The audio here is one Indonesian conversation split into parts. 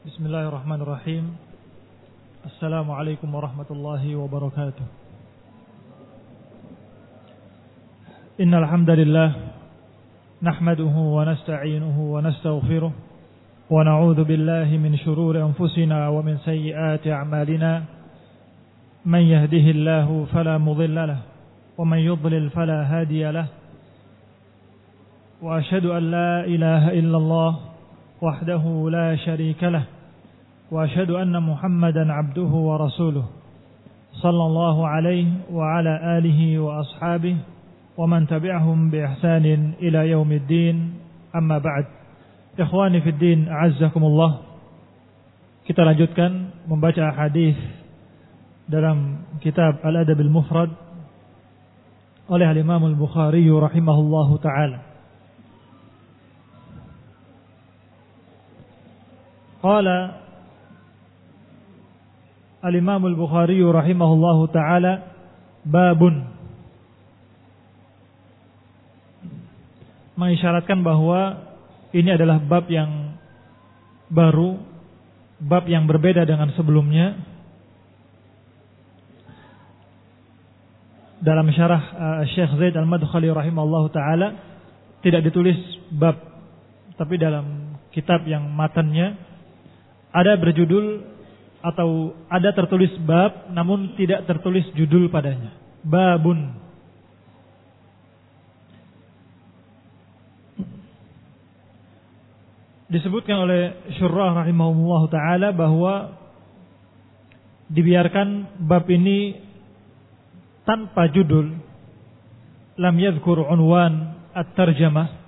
Bismillahirrahmanirrahim. Assalamualaikum warahmatullahi wabarakatuh. Innal hamdalillah nahmaduhu wa nasta'inuhu wa nastaghfiruh wa na'udzu billahi min shururi anfusina wa min sayyiati a'malina. Man yahdihillahu fala mudilla lahu wa man yudlil fala hadiya lahu. Wa asyhadu an la ilaha illallah wahdahu la syarika lah wa asyhadu anna Muhammadan abduhu wa rasuluh sallallahu alaihi wa ala alihi wa ashabihi wa man tabi'ahum bi ihsanin ila yaumiddin, amma ba'd. Ikhwani fid din, a'azzakumullah. Kita lanjutkan membaca hadis dalam kitab Al-Adab Al-Mufrad oleh Al-Imam Al-Bukhari rahimahullahu ta'ala. Qala Al-Imam Al-Bukhari rahimahullahu ta'ala, babun, mengisyaratkan bahwa ini adalah bab yang baru, bab yang berbeda dengan sebelumnya. Dalam syarah Syekh Zaid Al-Madkhali rahimahullahu ta'ala tidak ditulis bab, tapi dalam kitab yang matannya ada berjudul atau ada tertulis bab namun tidak tertulis judul padanya. Babun. Disebutkan oleh syurrah rahimahullah ta'ala bahwa dibiarkan bab ini tanpa judul, lam yadhkur unwan at-tarjamah.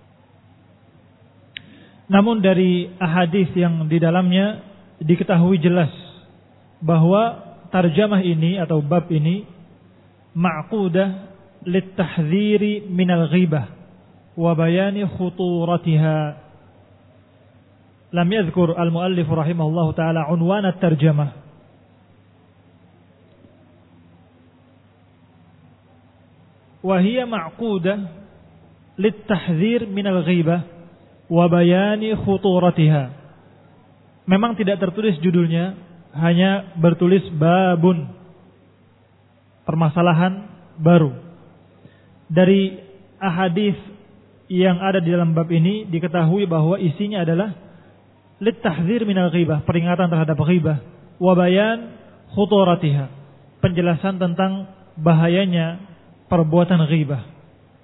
Namun dari ahadis yang di dalamnya diketahui jelas bahwa tarjamah ini atau bab ini ma'qudah lit-tahdhiri minal ghibah wa bayani khuturatiha. Lam yadhkur al-muallif rahimahullahu ta'ala unwan at-tarjamah. Wa hiya ma'qudah lit-tahdhir minal ghibah wa bayani khuturatiha. Memang tidak tertulis judulnya, hanya bertulis babun, permasalahan baru. Dari ahadis yang ada di dalam bab ini diketahui bahwa isinya adalah lit-tahdzir minal ghibah, peringatan terhadap ghibah, wa bayan khuturatiha, penjelasan tentang bahayanya perbuatan ghibah.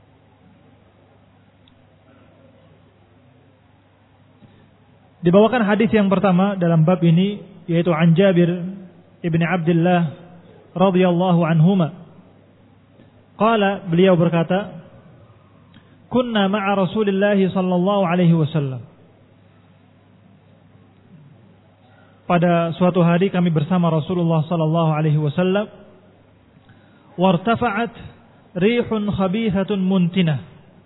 Dibawakan hadis yang pertama dalam bab ini, yaitu an Jabir ibn Abdullah radhiyallahu anhuma. Qala, beliau berkata, kunna ma'a Rasulillah sallallahu alaihi wasallam. Pada suatu hari kami bersama Rasulullah sallallahu alaihi wasallam. Wartafa'at rihun khabithatun muntinah.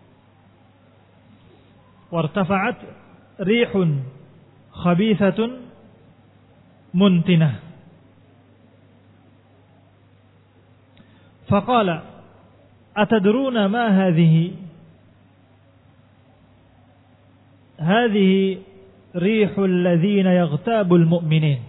Wartafa'at rihun khabithatun muntinah. Faqala atadruna ma hadhihi? Hadhihi rihul ladzina yaghtabul mu'minin.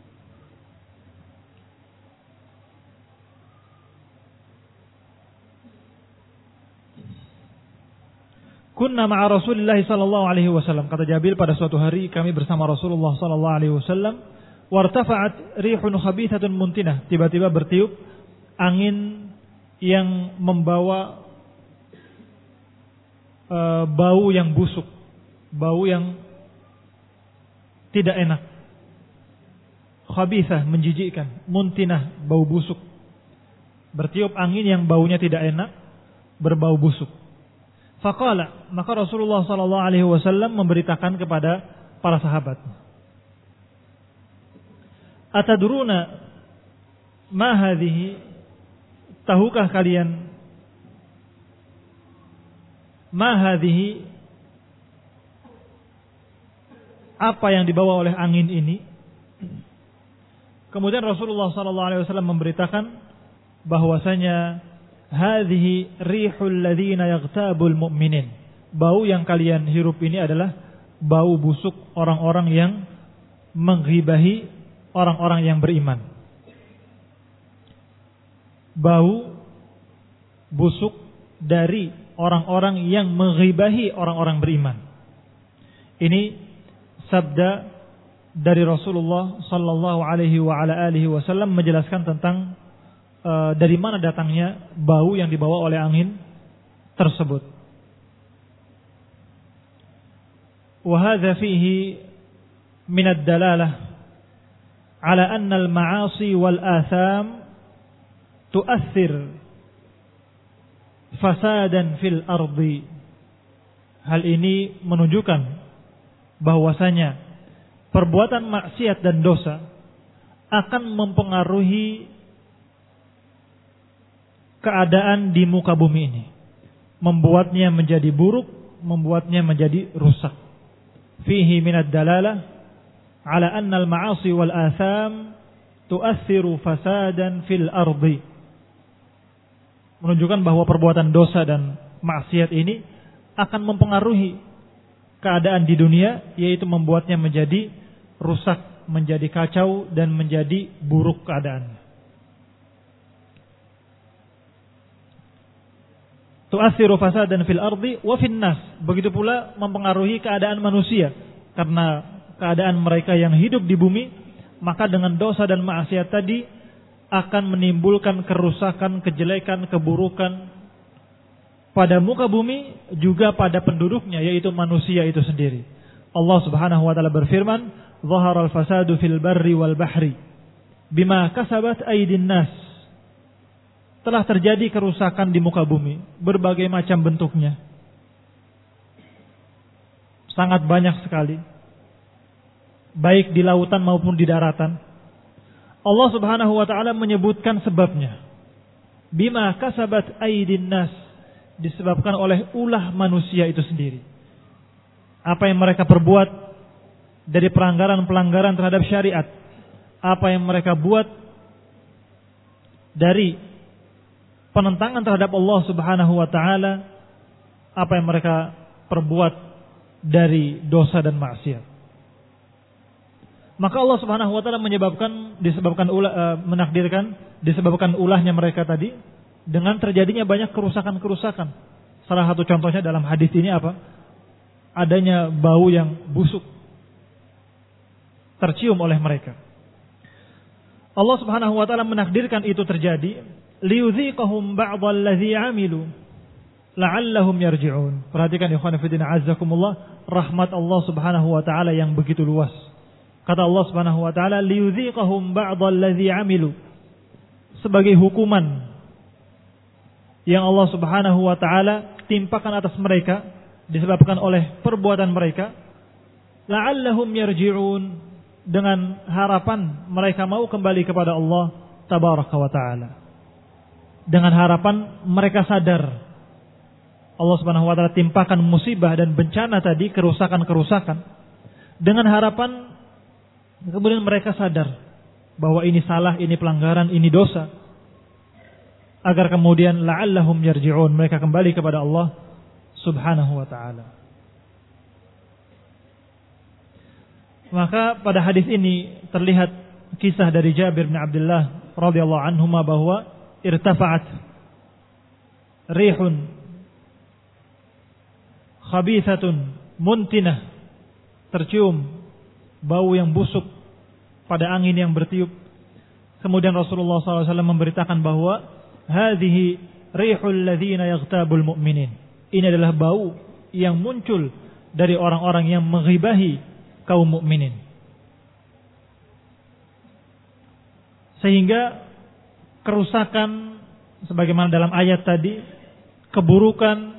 Kunna ma'a Rasulillah sallallahu alaihi wasallam. Kata Jabir, pada suatu hari kami bersama Rasulullah sallallahu alaihi wasallam. Wartafa'at rihun khabithatun muntinah. Tiba-tiba bertiup angin yang membawa bau yang busuk, bau yang tidak enak. Khabithah, menjijikkan. Muntinah, bau busuk. Bertiup angin yang baunya tidak enak, berbau busuk. Faqala, maka Rasulullah sallallahu alaihi wasallam memberitakan kepada para sahabat. Atadruna ma hadhihi? Tahukah kalian ma hadhihi? Apa yang dibawa oleh angin ini? Kemudian Rasulullah sallallahu alaihi wasallam memberitakan bahwasanya hadhihi rihul ladzina yaghtabul mu'minin. Bau yang kalian hirup ini adalah bau busuk orang-orang yang menghibahi orang-orang yang beriman. Bau busuk dari orang-orang yang menghibahi orang-orang beriman. Ini sabda dari Rasulullah sallallahu alaihi wa ala alihi wasallam menjelaskan tentang dari mana datangnya bau yang dibawa oleh angin tersebut. Wa hadza fihi min ad-dalalah ala anna al-ma'asi wal atham tu'athir fasadan fil ardi. Hal ini menunjukkan bahwasanya perbuatan maksiat dan dosa akan mempengaruhi keadaan di muka bumi ini, membuatnya menjadi buruk, membuatnya menjadi rusak. Fihi minad dalalah ala anna al-ma'asi wal atham tu'athiru fasadan fil ardi. Menunjukkan bahwa perbuatan dosa dan maksiat ini akan mempengaruhi keadaan di dunia, yaitu membuatnya menjadi rusak, menjadi kacau dan menjadi buruk keadaannya. Tu'athiru fasadan fil ardi wa fin nas. Begitu pula mempengaruhi keadaan manusia, karena keadaan mereka yang hidup di bumi, maka dengan dosa dan maksiat tadi akan menimbulkan kerusakan, kejelekan, keburukan pada muka bumi, juga pada penduduknya, yaitu manusia itu sendiri. Allah Subhanahu wa taala berfirman, "Dhaharal fasadu fil barri wal bahri bima kasabat aydin nas." Telah terjadi kerusakan di muka bumi, berbagai macam bentuknya. Sangat banyak sekali. Baik di lautan maupun di daratan. Allah Subhanahu wa taala menyebutkan sebabnya. Bima kasabat aydin nas, disebabkan oleh ulah manusia itu sendiri. Apa yang mereka perbuat dari pelanggaran-pelanggaran terhadap syariat, apa yang mereka buat dari penentangan terhadap Allah Subhanahu wa taala, apa yang mereka perbuat dari dosa dan maksiat. Maka Allah Subhanahu wa taala disebabkan ulahnya mereka tadi dengan terjadinya banyak kerusakan-kerusakan. Salah satu contohnya dalam hadis ini apa? Adanya bau yang busuk tercium oleh mereka. Allah Subhanahu wa taala menakdirkan itu terjadi liyudziqahum ba'dalladzi 'amilu la'allahum yarji'un. Perhatikan ikhwan fillah azzakumullah, rahmat Allah Subhanahu wa taala yang begitu luas. Kata Allah Subhanahu wa taala, liyudziqahum ba'dalladzi 'amilu, sebagai hukuman yang Allah Subhanahu wa taala timpakan atas mereka disebabkan oleh perbuatan mereka, la'allahum yarji'un, dengan harapan mereka mau kembali kepada Allah tabaraka wa taala. Dengan harapan mereka sadar. Allah Subhanahu wa taala timpakan musibah dan bencana tadi, kerusakan-kerusakan, dengan harapan kemudian mereka sadar bahwa ini salah, ini pelanggaran, ini dosa, agar kemudian la'allahum yarji'un, mereka kembali kepada Allah Subhanahu wa taala. Maka pada hadis ini terlihat kisah dari Jabir bin Abdullah radhiyallahu anhuma bahwa irtafa'at rihun khabithatun muntinah, tercium bau yang busuk pada angin yang bertiup. Kemudian Rasulullah SAW memberitakan bahwa hadhihi rihul ladzina yaghtabul mu'minin, ini adalah bau yang muncul dari orang-orang yang menghibahi kaum mukminin. Sehingga kerusakan sebagaimana dalam ayat tadi, keburukan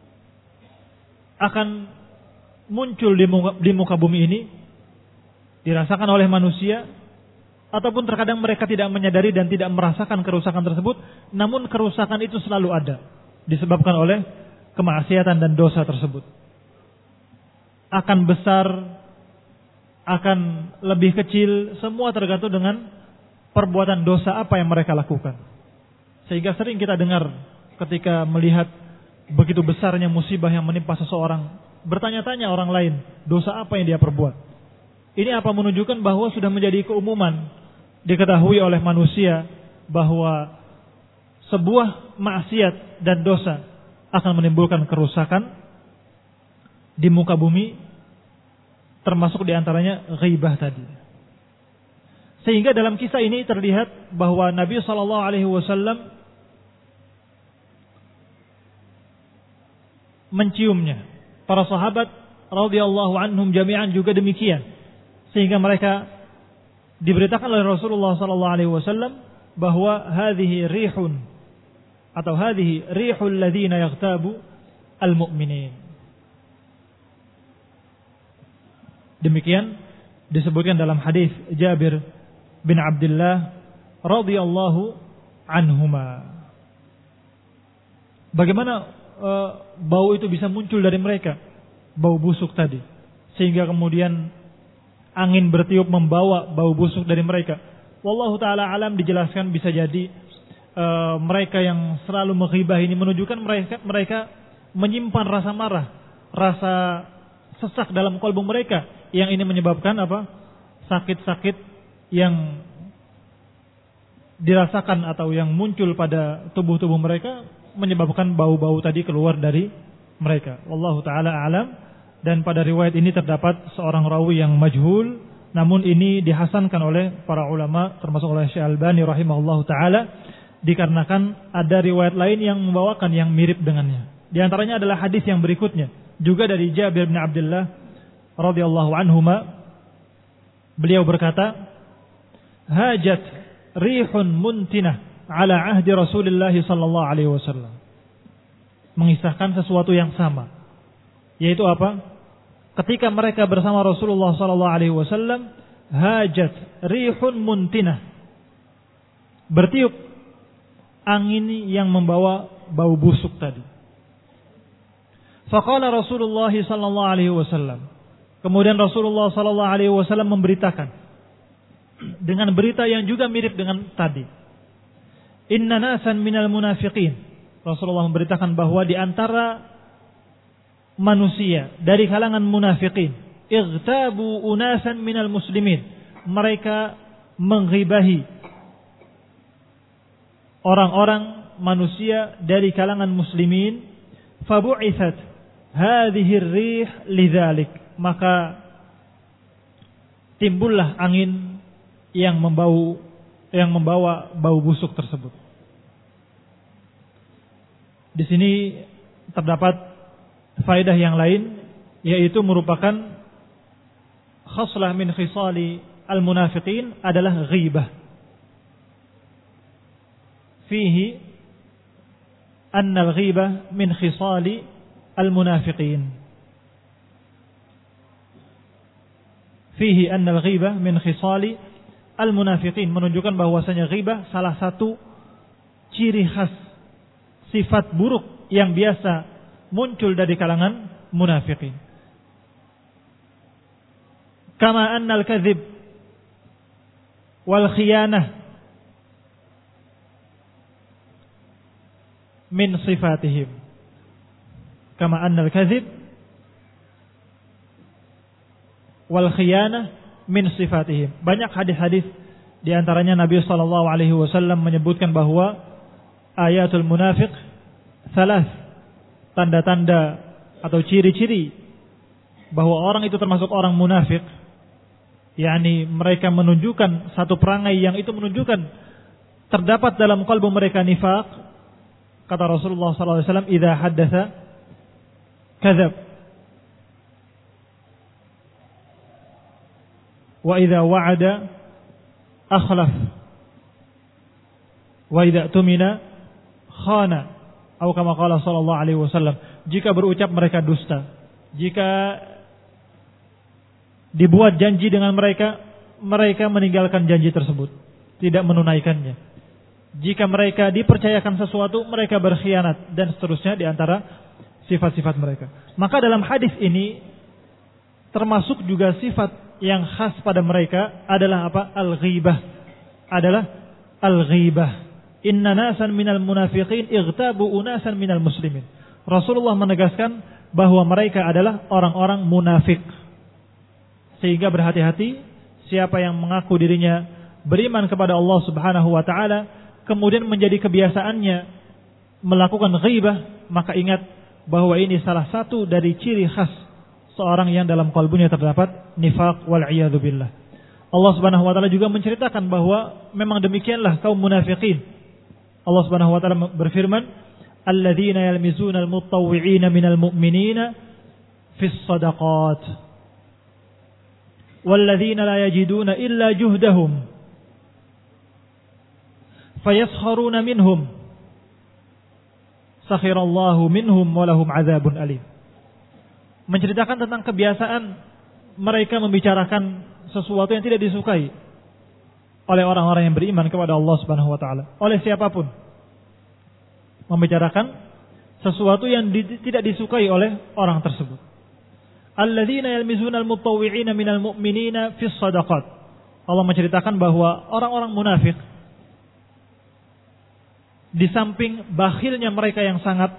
akan muncul di muka bumi ini, dirasakan oleh manusia, ataupun terkadang mereka tidak menyadari dan tidak merasakan kerusakan tersebut, namun kerusakan itu selalu ada disebabkan oleh kemaksiatan dan dosa tersebut. Akan besar, akan lebih kecil, semua tergantung dengan perbuatan dosa apa yang mereka lakukan. Sehingga sering kita dengar ketika melihat begitu besarnya musibah yang menimpa seseorang, bertanya-tanya orang lain, dosa apa yang dia perbuat? Ini apa? Menunjukkan bahwa sudah menjadi keumuman, diketahui oleh manusia bahwa sebuah maksiat dan dosa akan menimbulkan kerusakan di muka bumi, termasuk diantaranya ghibah tadi. Sehingga dalam kisah ini terlihat bahwa Nabi SAW menciumnya. Para sahabat radhiyallahu anhum jami'an juga demikian. Sehingga mereka diberitakan oleh Rasulullah SAW bahwa hadhihi rihun atau hadhihi rihul ladzina yaghtabu al-mu'minin. Demikian disebutkan dalam hadis Jabir bin Abdullah radhiyallahu anhuma. Bagaimana bau itu bisa muncul dari mereka, bau busuk tadi, sehingga kemudian angin bertiup membawa bau busuk dari mereka. Wallahu taala alam, dijelaskan bisa jadi mereka yang selalu menghibah ini menunjukkan mereka menyimpan rasa marah, rasa sesak dalam kalbu mereka, yang ini menyebabkan apa? Sakit-sakit yang dirasakan atau yang muncul pada tubuh-tubuh mereka, menyebabkan bau-bau tadi keluar dari mereka. Wallahu taala alam. Dan pada riwayat ini terdapat seorang rawi yang majhul, namun ini dihasankan oleh para ulama termasuk oleh Syekh Albani rahimahullahu taala, dikarenakan ada riwayat lain yang membawakan yang mirip dengannya. Di antaranya adalah hadis yang berikutnya, juga dari Jabir bin Abdullah radhiyallahu anhuma. Beliau berkata, "Hajat rihun muntinah ala ahdi Rasulullah sallallahu alaihi wasallam." Mengisahkan sesuatu yang sama, yaitu apa? Ketika mereka bersama Rasulullah sallallahu alaihi wasallam, hajat rihun muntinah, bertiup angin yang membawa bau busuk tadi. Faqala Rasulullah sallallahu alaihi wasallam, kemudian Rasulullah sallallahu alaihi wasallam memberitakan dengan berita yang juga mirip dengan tadi. Inna nasan minal munafiqin. Rasulullah memberitakan bahwa di antara manusia dari kalangan munafiqin, igtabu unasan minal muslimin, mereka menghibahi orang-orang manusia dari kalangan muslimin. Fabu'ithat hadhihi ar-rih lidzalik, maka timbullah angin yang membawa bau busuk tersebut. Di sini terdapat faedah yang lain, yaitu merupakan khaslah min khisali al-munafiqin adalah ghibah. Fihi anna al-ghibah min khisali al-munafiqin. Fihi anna al-ghibah min khisali al-munafiqin, menunjukkan bahwasanya ghibah salah satu ciri khas sifat buruk yang biasa muncul dari kalangan munafiqin. Kama anna al-kadhib wal khiyanah min sifatihim. Kama anna al-kadhib wal khiyanah min sifatihim. Banyak hadis-hadis, di antaranya Nabi sallallahu alaihi wasallam menyebutkan bahwa ayatul munafiq salas, tanda-tanda atau ciri-ciri bahwa orang itu termasuk orang munafik, yakni mereka menunjukkan satu perangai yang itu menunjukkan terdapat dalam kalbu mereka nifaq. Kata Rasulullah SAW, idza haddatsa kadzab wa idza wa'ada akhlaf wa idza tumina khana. Atau kama qala sallallahu alaihi wasallam, jika berucap mereka dusta, jika dibuat janji dengan mereka, mereka meninggalkan janji tersebut, tidak menunaikannya. Jika mereka dipercayakan sesuatu, mereka berkhianat, dan seterusnya di antara sifat-sifat mereka. Maka dalam hadis ini termasuk juga sifat yang khas pada mereka adalah apa? Al-ghibah. Adalah al-ghibah. Inna nasan minal munafiqin igtabu unasan minal muslimin. Rasulullah menegaskan bahwa mereka adalah orang-orang munafik. Sehingga berhati-hati siapa yang mengaku dirinya beriman kepada Allah Subhanahu wa taala kemudian menjadi kebiasaannya melakukan ghibah, maka ingat bahwa ini salah satu dari ciri khas seorang yang dalam kalbunya terdapat nifaq wal iyadu billah. Allah Subhanahu wa taala juga menceritakan bahwa memang demikianlah kaum munafikin. Allah Subhanahu wa taala berfirman, "Alladzina yalmizuna al-mutawwi'ina minal mu'minina fis shadaqat walladzina la yajiduna illa juhdahum fayaskharuna minhum sakhirallahu minhum wa lahum 'adzabun alim." Menceritakan tentang kebiasaan mereka membicarakan sesuatu yang tidak disukai oleh orang-orang yang beriman kepada Allah Subhanahu wa taala, oleh siapapun. Membicarakan sesuatu yang tidak disukai oleh orang tersebut. Alladzina yalmizuna al-mutawwi'ina minal mu'minina fis shadaqat. Allah menceritakan bahwa orang-orang munafik di samping bakhilnya mereka yang sangat,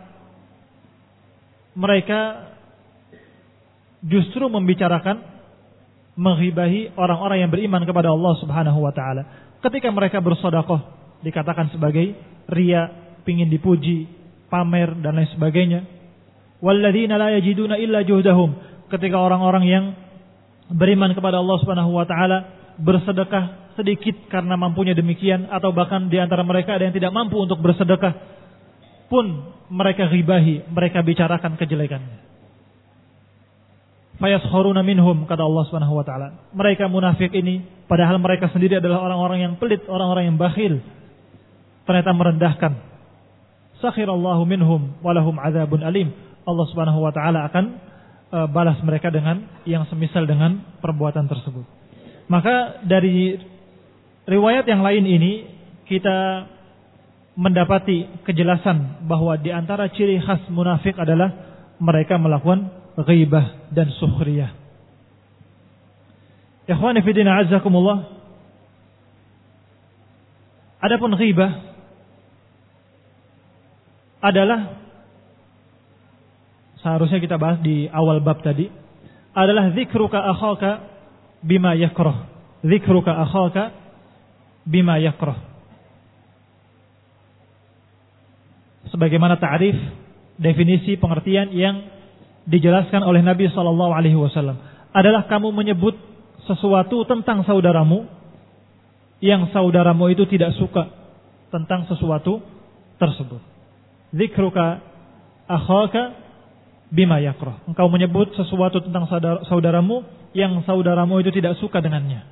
mereka justru membicarakan, menghibahi orang-orang yang beriman kepada Allah Subhanahu wa taala. Ketika mereka bersedekah dikatakan sebagai riya, pingin dipuji, pamer dan lain sebagainya. Walladzina la yajiduna illa juhdahum. Ketika orang-orang yang beriman kepada Allah Subhanahu wa taala bersedekah sedikit karena mampunya demikian, atau bahkan di antara mereka ada yang tidak mampu untuk bersedekah pun mereka ghibahi, mereka bicarakan kejelekannya. Fayaskharuna minhum, kata Allah Subhanahu wa taala. Mereka munafik ini padahal mereka sendiri adalah orang-orang yang pelit, orang-orang yang bakhil, ternyata merendahkan. Sakhirallahu minhum wa lahum 'adzabun alim. Allah Subhanahu wa taala akan balas mereka dengan yang semisal dengan perbuatan tersebut. Maka dari riwayat yang lain ini kita mendapati kejelasan bahwa di antara ciri khas munafik adalah mereka melakukan ghibah dan sukhriyah. Ikhwani fi din a'azzakumullah. Adapun ghibah adalah, seharusnya kita bahas di awal bab tadi, adalah dzikruka akhaka bima yakrah. Dzikruka akhaka bima yakrah. Sebagaimana ta'rif, definisi, pengertian yang dijelaskan oleh Nabi SAW, adalah kamu menyebut sesuatu tentang saudaramu yang saudaramu itu tidak suka tentang sesuatu tersebut. Dzikruka akhaka bima yakrah. Engkau menyebut sesuatu tentang saudaramu yang saudaramu itu tidak suka dengannya.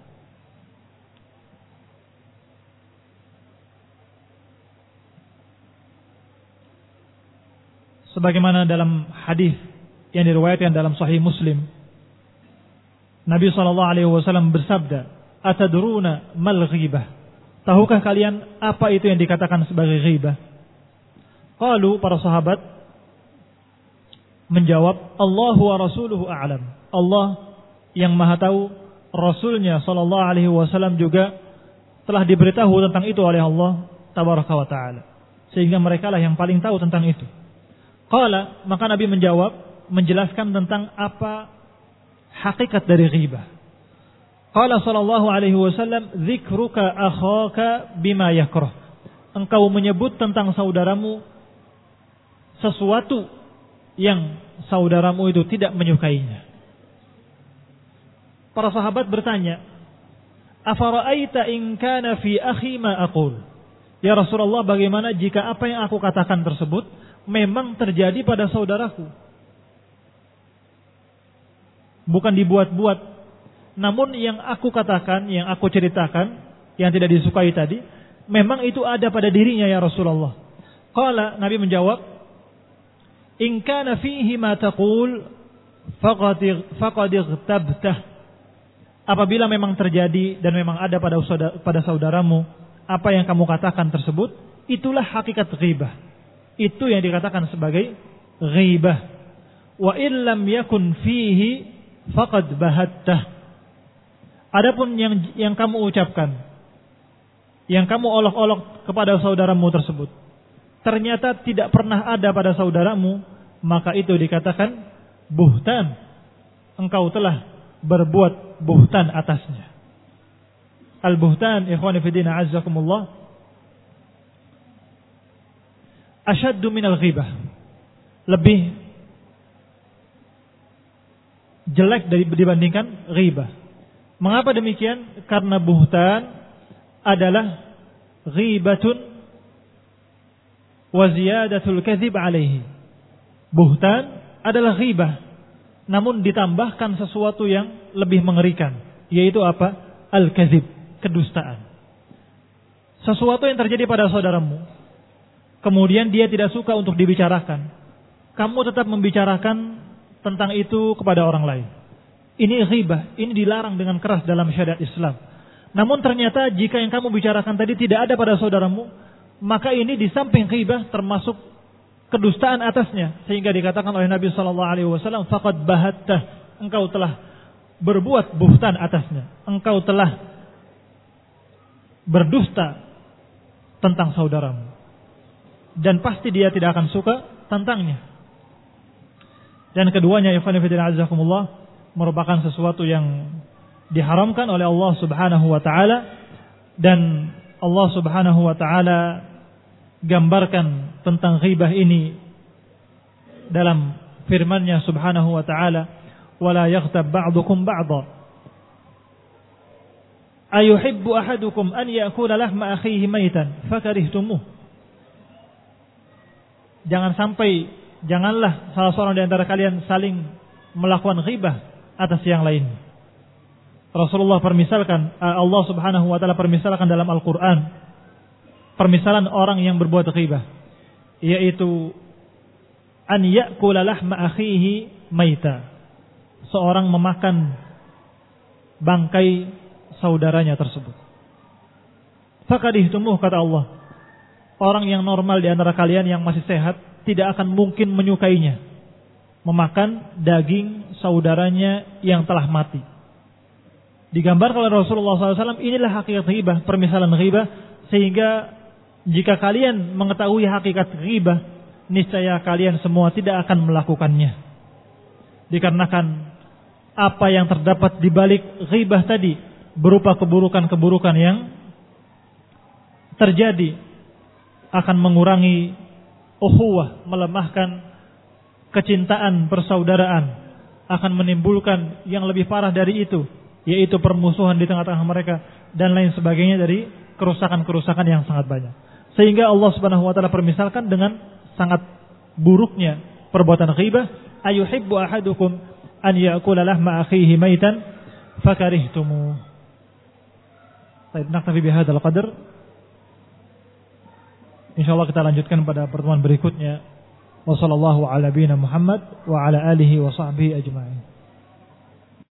Sebagaimana dalam hadis yang diriwayatkan dalam Sahih Muslim, Nabi SAW bersabda, "Atadruna mal ghibah?" Tahukah kalian apa itu yang dikatakan sebagai ghibah? Qalu, para sahabat menjawab, Allahu wa rasuluhu a'lam. Allah yang maha tahu, Rasulnya SAW juga telah diberitahu tentang itu oleh Allah tabaraka wa ta'ala, sehingga mereka lah yang paling tahu tentang itu. Qala, maka Nabi menjawab, menjelaskan tentang apa hakikat dari ghibah. Qala sallallahu alaihi wasallam, dzikruka akhaka bima yakrah. Engkau menyebut tentang saudaramu sesuatu yang saudaramu itu tidak menyukainya. Para sahabat bertanya, afara'aita in kana fi akhi ma aqul? Ya Rasulullah, bagaimana jika apa yang aku katakan tersebut memang terjadi pada saudaraku? Bukan dibuat-buat, namun yang aku katakan, yang aku ceritakan, yang tidak disukai tadi, memang itu ada pada dirinya ya Rasulullah. Qala, Nabi menjawab, in kana fihi ma taqul faqad ightabtah. Apabila memang terjadi dan memang ada pada saudaramu apa yang kamu katakan tersebut, itulah hakikat ghibah. Itu yang dikatakan sebagai ghibah. Wa illam yakun fihi faqad bahattah. Adapun yang kamu ucapkan, yang kamu olok-olok kepada saudaramu tersebut, ternyata tidak pernah ada pada saudaramu, maka itu dikatakan buhtan. Engkau telah berbuat buhtan atasnya. Al-buhtan, ikhwani fi din, a'azzakumullah, asyaddu minal ghibah. Lebih jelek dibandingkan ghibah. Mengapa demikian? Karena buhtan adalah ghibatun wa ziyadatul kadhib alaihi. Buhtan adalah ghibah, namun ditambahkan sesuatu yang lebih mengerikan, yaitu apa? Al-kadhib, kedustaan. Sesuatu yang terjadi pada saudaramu, kemudian dia tidak suka untuk dibicarakan, kamu tetap membicarakan tentang itu kepada orang lain. Ini ghibah, ini dilarang dengan keras dalam syariat Islam. Namun ternyata jika yang kamu bicarakan tadi tidak ada pada saudaramu, maka ini di samping ghibah termasuk kedustaan atasnya, sehingga dikatakan oleh Nabi SAW, faqad bahatta, engkau telah berbuat buhtan atasnya, engkau telah berdusta tentang saudaramu, dan pasti dia tidak akan suka tentangnya. Dan keduanya, ikhwan fillah azakumullah, merupakan sesuatu yang diharamkan oleh Allah Subhanahu wa taala, dan Allah Subhanahu wa taala gambarkan tentang ghibah ini dalam firman-Nya Subhanahu wa taala, wala yaghtab ba'dukum ba'dha ayuhibbu ahadukum an ya'kula lahma akhihi maitan fakarihtumuh. Janganlah salah seorang di antara kalian saling melakukan ghibah atas yang lain. Rasulullah permisalkan, Allah Subhanahu wa taala permisalkan dalam Al-Qur'an permisalan orang yang berbuat ghibah, yaitu an ya'kula lahma akhihi maita, seorang memakan bangkai saudaranya tersebut. Fakadihtumuh, kata Allah, orang yang normal di antara kalian yang masih sehat tidak akan mungkin menyukainya, memakan daging saudaranya yang telah mati. Digambarkan oleh Rasulullah SAW, inilah hakikat ghibah, permisalan ghibah, sehingga jika kalian mengetahui hakikat ghibah, niscaya kalian semua tidak akan melakukannya. Dikarenakan apa yang terdapat di balik ghibah tadi berupa keburukan-keburukan yang terjadi, akan mengurangi ukhuwah, melemahkan kecintaan persaudaraan, akan menimbulkan yang lebih parah dari itu, yaitu permusuhan di tengah-tengah mereka dan lain sebagainya dari kerusakan-kerusakan yang sangat banyak. Sehingga Allah Subhanahu wa taala permisalkan dengan sangat buruknya perbuatan ghibah, ayuhibbu ahadukum an ya'kula lahma akhihi maitan fakarihtumu. Baik, naktafi bihadzal qadar. Insyaallah kita lanjutkan pada pertemuan berikutnya. Wassallallahu ala nabiyina Muhammad wa ala alihi wa sahbihi ajma'in.